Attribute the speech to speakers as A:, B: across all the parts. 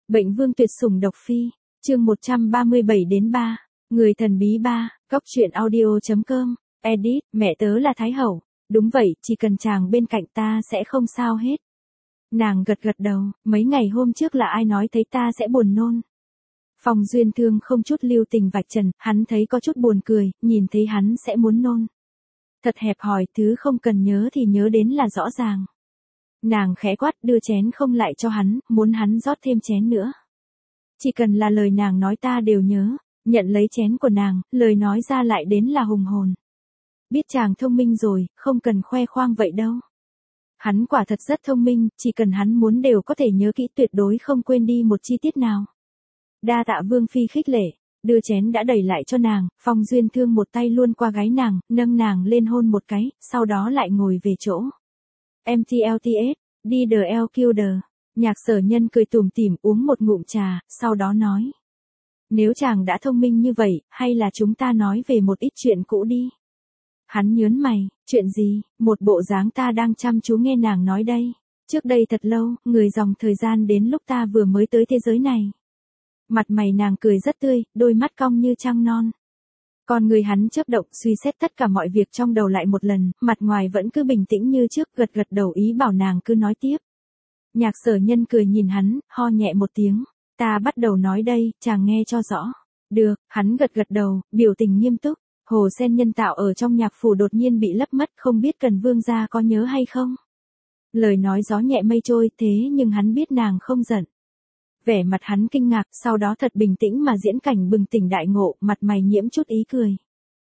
A: Bệnh vương tuyệt sủng độc phi, chương 137-3, người thần bí 3, góc truyện audio.com, edit, mẹ tớ là Thái Hậu, đúng vậy, chỉ cần chàng bên cạnh ta sẽ không sao hết. Nàng gật gật đầu, mấy ngày hôm trước là ai nói thấy ta sẽ buồn nôn. Phong Duyên Thương không chút lưu tình vạch trần, hắn thấy có chút buồn cười, nhìn thấy hắn sẽ muốn nôn. Thật hẹp hòi, thứ không cần nhớ thì nhớ đến là rõ ràng. Nàng khẽ quát đưa chén không lại cho hắn, muốn hắn rót thêm chén nữa. Chỉ cần là lời nàng nói ta đều nhớ, nhận lấy chén của nàng, lời nói ra lại đến là hùng hồn. Biết chàng thông minh rồi, không cần khoe khoang vậy đâu. Hắn quả thật rất thông minh, chỉ cần hắn muốn đều có thể nhớ kỹ, tuyệt đối không quên đi một chi tiết nào. Đa tạ Vương Phi khích lệ, đưa chén đã đẩy lại cho nàng, Phong Duyên Thương một tay luôn qua gáy nàng, nâng nàng lên hôn một cái, sau đó lại ngồi về chỗ. MTLTS, đi the LQD. Nhạc Sở Nhân cười tủm tỉm uống một ngụm trà, sau đó nói. Nếu chàng đã thông minh như vậy, hay là chúng ta nói về một ít chuyện cũ đi. Hắn nhớn mày, chuyện gì, một bộ dáng ta đang chăm chú nghe nàng nói đây. Trước đây thật lâu, người dòng thời gian đến lúc ta vừa mới tới thế giới này. Mặt mày nàng cười rất tươi, đôi mắt cong như trăng non. Còn người hắn chớp động suy xét tất cả mọi việc trong đầu lại một lần, mặt ngoài vẫn cứ bình tĩnh như trước, gật gật đầu ý bảo nàng cứ nói tiếp. Nhạc Sở Nhân cười nhìn hắn, ho nhẹ một tiếng. Ta bắt đầu nói đây, chàng nghe cho rõ. Được, hắn gật gật đầu, biểu tình nghiêm túc. Hồ sen nhân tạo ở trong nhạc phủ đột nhiên bị lấp mất, không biết Cần Vương gia có nhớ hay không? Lời nói gió nhẹ mây trôi, thế nhưng hắn biết nàng không giận. Vẻ mặt hắn kinh ngạc, sau đó thật bình tĩnh mà diễn cảnh bừng tỉnh đại ngộ, mặt mày nhiễm chút ý cười.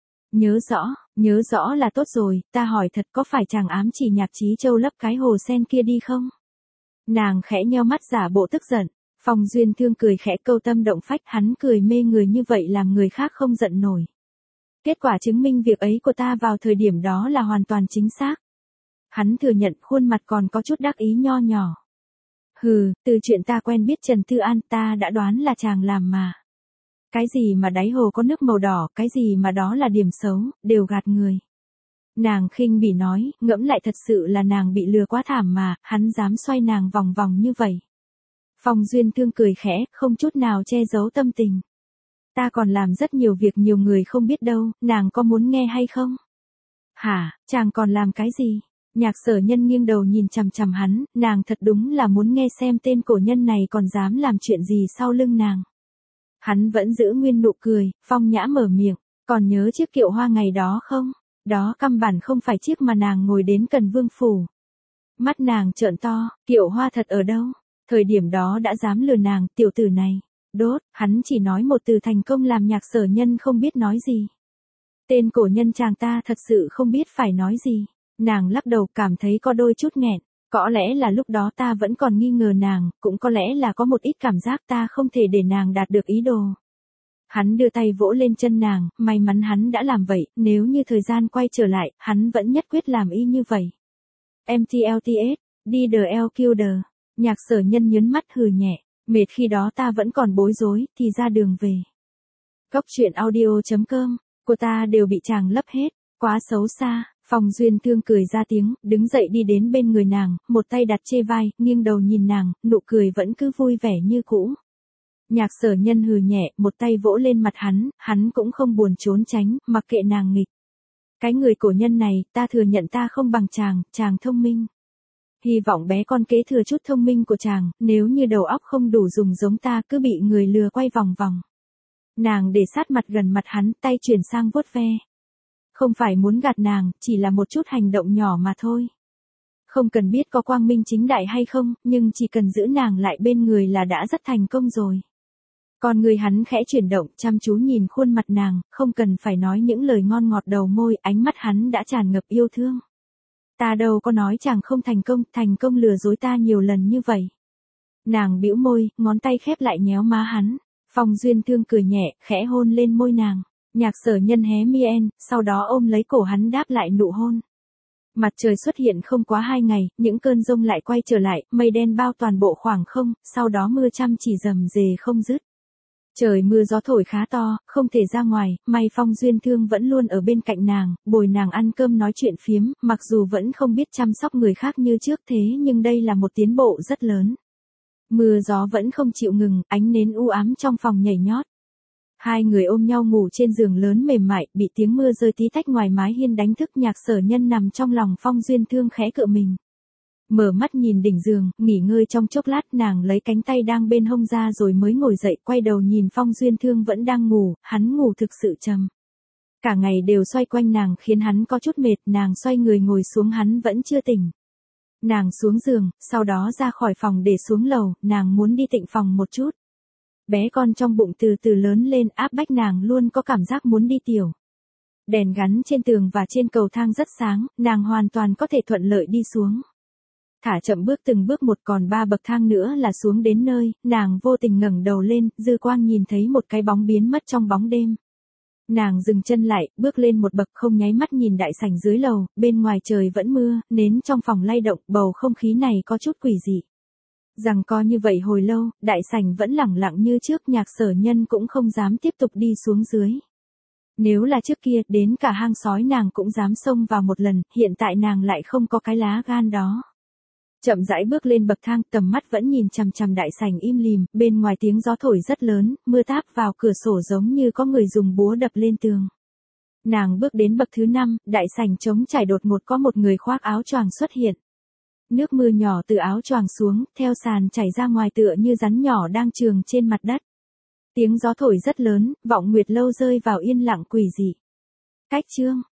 A: Nhớ rõ là tốt rồi, ta hỏi thật có phải chàng ám chỉ Nhạc Chí Châu lấp cái hồ sen kia đi không? Nàng khẽ nheo mắt giả bộ tức giận, Phong Duyên Thương cười khẽ câu tâm động phách, hắn cười mê người như vậy làm người khác không giận nổi. Kết quả chứng minh việc ấy của ta vào thời điểm đó là hoàn toàn chính xác. Hắn thừa nhận, khuôn mặt còn có chút đắc ý nho nhỏ. Hừ, từ chuyện ta quen biết Trần Tư An ta đã đoán là chàng làm mà. Cái gì mà đáy hồ có nước màu đỏ, cái gì mà đó là điểm xấu, đều gạt người. Nàng khinh bỉ nói, ngẫm lại thật sự là nàng bị lừa quá thảm mà, hắn dám xoay nàng vòng vòng như vậy. Phong Duyên Thương cười khẽ, không chút nào che giấu tâm tình. Ta còn làm rất nhiều việc nhiều người không biết đâu, nàng có muốn nghe hay không? Hả, chàng còn làm cái gì? Nhạc Sở Nhân nghiêng đầu nhìn chằm chằm hắn, nàng thật đúng là muốn nghe xem tên cổ nhân này còn dám làm chuyện gì sau lưng nàng. Hắn vẫn giữ nguyên nụ cười, phong nhã mở miệng, còn nhớ chiếc kiệu hoa ngày đó không? Đó căn bản không phải chiếc mà nàng ngồi đến Cần Vương phủ. Mắt nàng trợn to, kiệu hoa thật ở đâu? Thời điểm đó đã dám lừa nàng, tiểu tử này. Đốt, hắn chỉ nói một từ thành công làm Nhạc Sở Nhân không biết nói gì. Tên cổ nhân chàng ta thật sự không biết phải nói gì. Nàng lắc đầu cảm thấy có đôi chút nghẹn. Có lẽ là lúc đó ta vẫn còn nghi ngờ nàng, cũng có lẽ là có một ít cảm giác ta không thể để nàng đạt được ý đồ. Hắn đưa tay vỗ lên chân nàng, may mắn hắn đã làm vậy, nếu như thời gian quay trở lại, hắn vẫn nhất quyết làm y như vậy. MTLTS, đi the LQD. Nhạc Sở Nhân nhớn mắt hừ nhẹ, mệt khi đó ta vẫn còn bối rối, thì ra đường về. Góc truyện audio.com, của ta đều bị chàng lấp hết, quá xấu xa. Phong Duyên Thương cười ra tiếng, đứng dậy đi đến bên người nàng, một tay đặt trên vai, nghiêng đầu nhìn nàng, nụ cười vẫn cứ vui vẻ như cũ. Nhạc Sở Nhân hừ nhẹ, một tay vỗ lên mặt hắn cũng không buồn trốn tránh, mặc kệ nàng nghịch. Cái người cổ nhân này, ta thừa nhận ta không bằng chàng thông minh. Hy vọng bé con kế thừa chút thông minh của chàng, nếu như đầu óc không đủ dùng giống ta cứ bị người lừa quay vòng vòng. Nàng để sát mặt gần mặt hắn, tay chuyển sang vuốt ve. Không phải muốn gạt nàng, chỉ là một chút hành động nhỏ mà thôi. Không cần biết có quang minh chính đại hay không, nhưng chỉ cần giữ nàng lại bên người là đã rất thành công rồi. Còn người hắn khẽ chuyển động, chăm chú nhìn khuôn mặt nàng, không cần phải nói những lời ngon ngọt đầu môi, ánh mắt hắn đã tràn ngập yêu thương. Ta đâu có nói chàng không thành công lừa dối ta nhiều lần như vậy. Nàng bĩu môi, ngón tay khép lại nhéo má hắn. Phong Duyên Thương cười nhẹ, khẽ hôn lên môi nàng. Nhạc Sở Nhân hé mien, sau đó ôm lấy cổ hắn đáp lại nụ hôn. Mặt trời xuất hiện không quá 2 ngày, những cơn giông lại quay trở lại, mây đen bao toàn bộ khoảng không, sau đó mưa chăm chỉ rầm rề không dứt. Trời mưa gió thổi khá to, không thể ra ngoài, may Phong Duyên Thương vẫn luôn ở bên cạnh nàng, bồi nàng ăn cơm nói chuyện phiếm, mặc dù vẫn không biết chăm sóc người khác như trước thế nhưng đây là một tiến bộ rất lớn. Mưa gió vẫn không chịu ngừng, ánh nến u ám trong phòng nhảy nhót. Hai người ôm nhau ngủ trên giường lớn mềm mại, bị tiếng mưa rơi tí tách ngoài mái hiên đánh thức. Nhạc Sở Nhân nằm trong lòng Phong Duyên Thương khẽ cựa mình. Mở mắt nhìn đỉnh giường, nghỉ ngơi trong chốc lát, nàng lấy cánh tay đang bên hông ra rồi mới ngồi dậy, quay đầu nhìn Phong Duyên Thương vẫn đang ngủ, hắn ngủ thực sự trầm. Cả ngày đều xoay quanh nàng khiến hắn có chút mệt, nàng xoay người ngồi xuống hắn vẫn chưa tỉnh. Nàng xuống giường, sau đó ra khỏi phòng để xuống lầu, nàng muốn đi tịnh phòng một chút. Bé con trong bụng từ từ lớn lên áp bách nàng luôn có cảm giác muốn đi tiểu. Đèn gắn trên tường và trên cầu thang rất sáng, nàng hoàn toàn có thể thuận lợi đi xuống. Thả chậm bước từng bước một, còn 3 bậc thang nữa là xuống đến nơi, nàng vô tình ngẩng đầu lên, dư quang nhìn thấy một cái bóng biến mất trong bóng đêm. Nàng dừng chân lại, bước lên một bậc không nháy mắt nhìn đại sảnh dưới lầu, bên ngoài trời vẫn mưa, nến trong phòng lay động, bầu không khí này có chút quỷ dị. Rằng co như vậy hồi lâu, đại sảnh vẫn lẳng lặng như trước, Nhạc Sở Nhân cũng không dám tiếp tục đi xuống dưới. Nếu là trước kia, đến cả hang sói nàng cũng dám xông vào một lần, hiện tại nàng lại không có cái lá gan đó. Chậm rãi bước lên bậc thang, tầm mắt vẫn nhìn chằm chằm đại sảnh im lìm, bên ngoài tiếng gió thổi rất lớn, mưa táp vào cửa sổ giống như có người dùng búa đập lên tường. Nàng bước đến bậc thứ 5, đại sảnh trống trải, đột ngột có một người khoác áo choàng xuất hiện. Nước mưa nhỏ từ áo choàng xuống, theo sàn chảy ra ngoài tựa như rắn nhỏ đang trườn trên mặt đất. Tiếng gió thổi rất lớn, Vọng Nguyệt Lâu rơi vào yên lặng quỷ dị. Cách chương